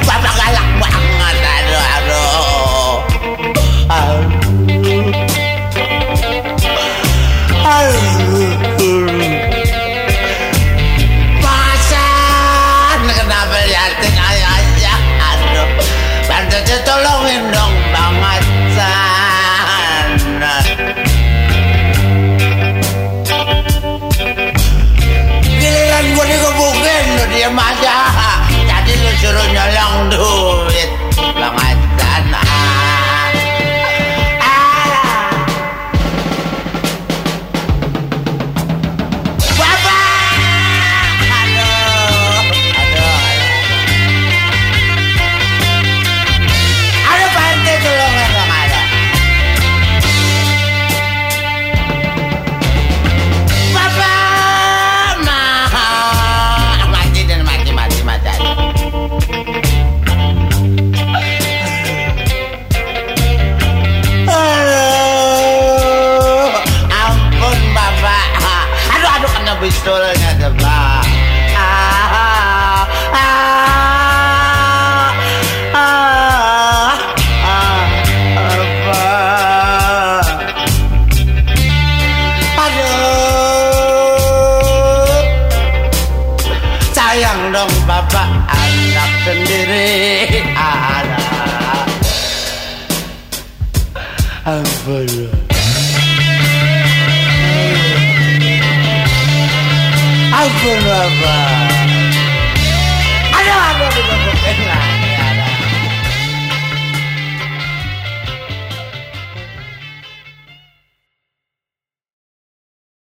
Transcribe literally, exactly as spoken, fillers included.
Bapak galak banget. Aduh, aduh. Aduh. Aduh. Pasan, kenapa liatin aja? Aduh. Bantu tolongin dong banget, San. Giliran gue dikebukin, lu diem aja. Tadi lu suruh nyolong duit banget, San. Pistolnya tebak. Ah, ah, ah, ah, ah, apa? Aduh, sayang dong bapak, anak sendiri ada. Ampun. Ampun Bapak. Aduh, aduh, aduh, aduh, aduh.